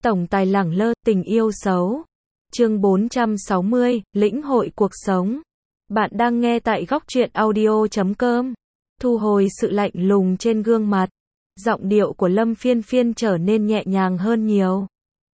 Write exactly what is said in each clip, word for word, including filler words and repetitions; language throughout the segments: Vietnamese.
Tổng tài lẳng lơ, tình yêu xấu. Chương bốn trăm sáu mươi, lĩnh hội cuộc sống. Bạn đang nghe tại góc truyện audio chấm com. Thu hồi sự lạnh lùng trên gương mặt. Giọng điệu của Lâm Phiên Phiên trở nên nhẹ nhàng hơn nhiều.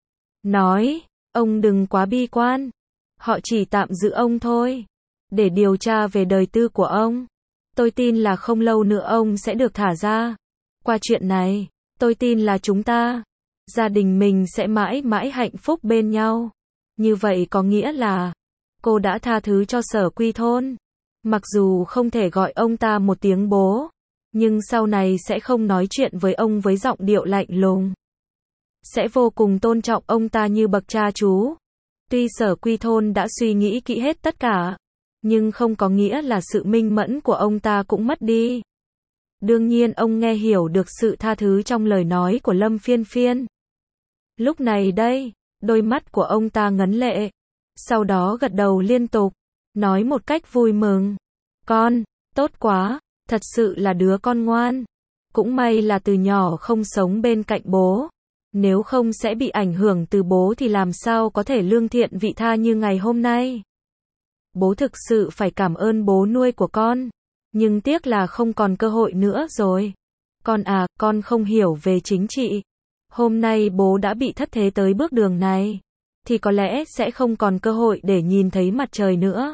Nói, ông đừng quá bi quan. Họ chỉ tạm giữ ông thôi. Để điều tra về đời tư của ông. Tôi tin là không lâu nữa ông sẽ được thả ra. Qua chuyện này, tôi tin là chúng ta, gia đình mình sẽ mãi mãi hạnh phúc bên nhau. Như vậy có nghĩa là, cô đã tha thứ cho Sở Quy Thôn. Mặc dù không thể gọi ông ta một tiếng bố, nhưng sau này sẽ không nói chuyện với ông với giọng điệu lạnh lùng. Sẽ vô cùng tôn trọng ông ta như bậc cha chú. Tuy Sở Quy Thôn đã suy nghĩ kỹ hết tất cả, nhưng không có nghĩa là sự minh mẫn của ông ta cũng mất đi. Đương nhiên ông nghe hiểu được sự tha thứ trong lời nói của Lâm Phiên Phiên. Lúc này đây, đôi mắt của ông ta ngấn lệ. Sau đó gật đầu liên tục, nói một cách vui mừng. Con, tốt quá, thật sự là đứa con ngoan. Cũng may là từ nhỏ không sống bên cạnh bố. Nếu không sẽ bị ảnh hưởng từ bố thì làm sao có thể lương thiện vị tha như ngày hôm nay. Bố thực sự phải cảm ơn bố nuôi của con. Nhưng tiếc là không còn cơ hội nữa rồi. Con à, con không hiểu về chính trị. Hôm nay bố đã bị thất thế tới bước đường này, thì có lẽ sẽ không còn cơ hội để nhìn thấy mặt trời nữa.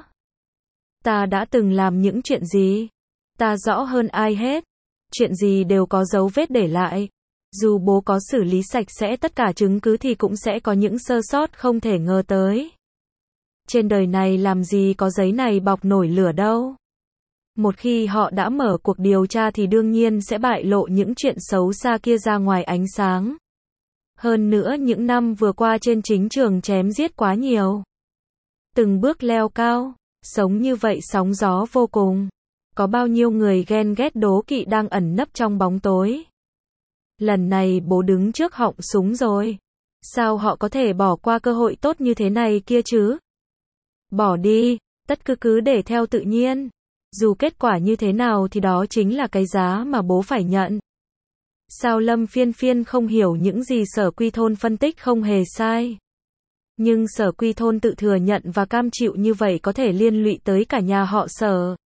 Ta đã từng làm những chuyện gì? Ta rõ hơn ai hết. Chuyện gì đều có dấu vết để lại. Dù bố có xử lý sạch sẽ tất cả chứng cứ thì cũng sẽ có những sơ sót không thể ngờ tới. Trên đời này làm gì có giấy này bọc nổi lửa đâu. Một khi họ đã mở cuộc điều tra thì đương nhiên sẽ bại lộ những chuyện xấu xa kia ra ngoài ánh sáng. Hơn nữa những năm vừa qua trên chính trường chém giết quá nhiều. Từng bước leo cao, sống như vậy sóng gió vô cùng. Có bao nhiêu người ghen ghét đố kỵ đang ẩn nấp trong bóng tối. Lần này bố đứng trước họng súng rồi. Sao họ có thể bỏ qua cơ hội tốt như thế này kia chứ? Bỏ đi, tất cứ cứ để theo tự nhiên. Dù kết quả như thế nào thì đó chính là cái giá mà bố phải nhận. Sao Lâm Phiên Phiên không hiểu những gì Sở Quy Thôn phân tích không hề sai. Nhưng Sở Quy Thôn tự thừa nhận và cam chịu như vậy có thể liên lụy tới cả nhà họ Sở.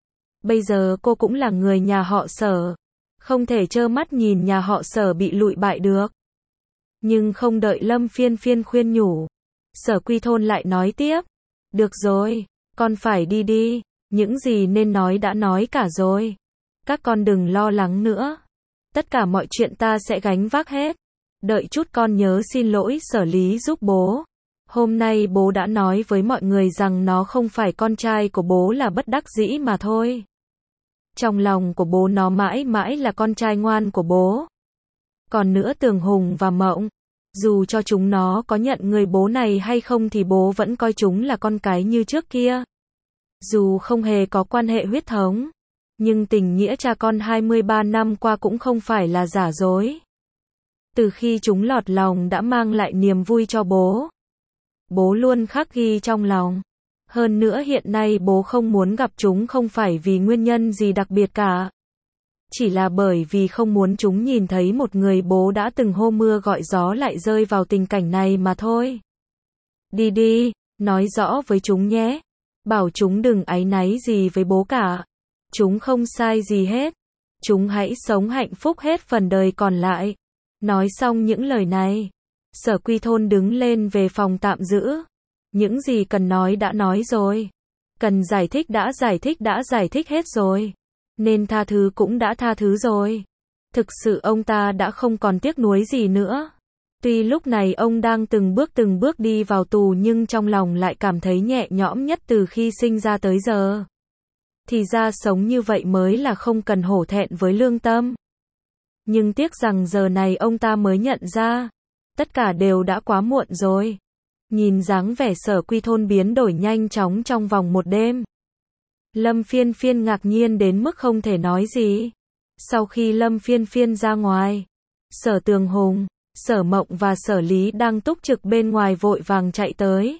Bây giờ cô cũng là người nhà họ Sở. Không thể trơ mắt nhìn nhà họ Sở bị lụi bại được. Nhưng không đợi Lâm Phiên Phiên khuyên nhủ, Sở Quy Thôn lại nói tiếp. Được rồi, con phải đi đi. Những gì nên nói đã nói cả rồi. Các con đừng lo lắng nữa. Tất cả mọi chuyện ta sẽ gánh vác hết. Đợi chút con nhớ xin lỗi Sở Lý giúp bố. Hôm nay bố đã nói với mọi người rằng nó không phải con trai của bố là bất đắc dĩ mà thôi. Trong lòng của bố nó mãi mãi là con trai ngoan của bố. Còn nữa Tường Hùng và Mộng, dù cho chúng nó có nhận người bố này hay không thì bố vẫn coi chúng là con cái như trước kia. Dù không hề có quan hệ huyết thống, nhưng tình nghĩa cha con hai mươi ba năm qua cũng không phải là giả dối. Từ khi chúng lọt lòng đã mang lại niềm vui cho bố. Bố luôn khắc ghi trong lòng. Hơn nữa hiện nay bố không muốn gặp chúng không phải vì nguyên nhân gì đặc biệt cả. Chỉ là bởi vì không muốn chúng nhìn thấy một người bố đã từng hô mưa gọi gió lại rơi vào tình cảnh này mà thôi. Đi đi, nói rõ với chúng nhé. Bảo chúng đừng áy náy gì với bố cả. Chúng không sai gì hết. Chúng hãy sống hạnh phúc hết phần đời còn lại. Nói xong những lời này, Sở Quy Thôn đứng lên về phòng tạm giữ. Những gì cần nói đã nói rồi. Cần giải thích đã giải thích đã giải thích hết rồi. Nên tha thứ cũng đã tha thứ rồi. Thực sự ông ta đã không còn tiếc nuối gì nữa. Tuy lúc này ông đang từng bước từng bước đi vào tù nhưng trong lòng lại cảm thấy nhẹ nhõm nhất từ khi sinh ra tới giờ. Thì ra sống như vậy mới là không cần hổ thẹn với lương tâm. Nhưng tiếc rằng giờ này ông ta mới nhận ra. Tất cả đều đã quá muộn rồi. Nhìn dáng vẻ Sở Quy Thôn biến đổi nhanh chóng trong vòng một đêm. Lâm Phiên Phiên ngạc nhiên đến mức không thể nói gì. Sau khi Lâm Phiên Phiên ra ngoài, Sở Tường Hùng, Sở Mộng và Sở Lý đang túc trực bên ngoài vội vàng chạy tới.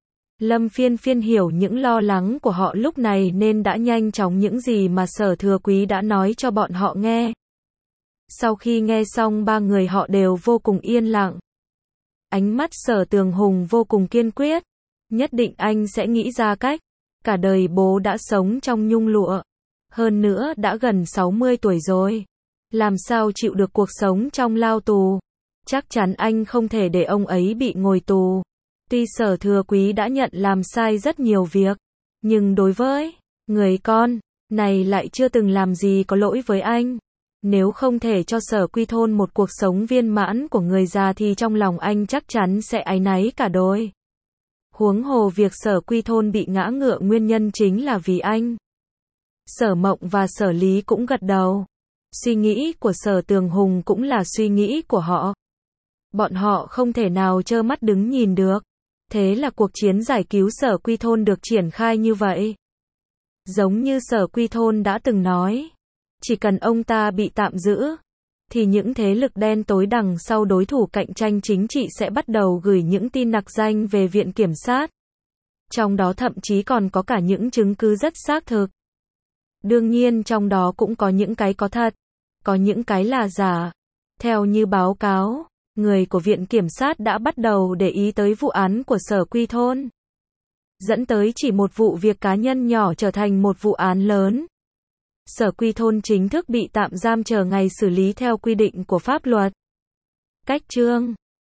Lâm Phiên Phiên hiểu những lo lắng của họ lúc này nên đã nhanh chóng những gì mà Sở Thừa Quý đã nói cho bọn họ nghe. Sau khi nghe xong ba người họ đều vô cùng yên lặng. Ánh mắt Sở Tường Hùng vô cùng kiên quyết. Nhất định anh sẽ nghĩ ra cách. Cả đời bố đã sống trong nhung lụa. Hơn nữa đã gần sáu mươi tuổi rồi. Làm sao chịu được cuộc sống trong lao tù. Chắc chắn anh không thể để ông ấy bị ngồi tù. Tuy Sở Thừa Quý đã nhận làm sai rất nhiều việc. Nhưng đối với người con này lại chưa từng làm gì có lỗi với anh. Nếu không thể cho Sở Quy Thôn một cuộc sống viên mãn của người già thì trong lòng anh chắc chắn sẽ áy náy cả đời. Huống hồ việc Sở Quy Thôn bị ngã ngựa nguyên nhân chính là vì anh. Sở Mộng và Sở Lý cũng gật đầu. Suy nghĩ của Sở Tường Hùng cũng là suy nghĩ của họ. Bọn họ không thể nào trơ mắt đứng nhìn được. Thế là cuộc chiến giải cứu Sở Quy Thôn được triển khai như vậy. Giống như Sở Quy Thôn đã từng nói, chỉ cần ông ta bị tạm giữ, thì những thế lực đen tối đằng sau đối thủ cạnh tranh chính trị sẽ bắt đầu gửi những tin nặc danh về Viện Kiểm sát. Trong đó thậm chí còn có cả những chứng cứ rất xác thực. Đương nhiên trong đó cũng có những cái có thật, có những cái là giả. Theo như báo cáo, người của Viện Kiểm sát đã bắt đầu để ý tới vụ án của Sở Quy Thôn. Dẫn tới chỉ một vụ việc cá nhân nhỏ trở thành một vụ án lớn. Sở Quy Thôn chính thức bị tạm giam chờ ngày xử lý theo quy định của pháp luật. Cách chương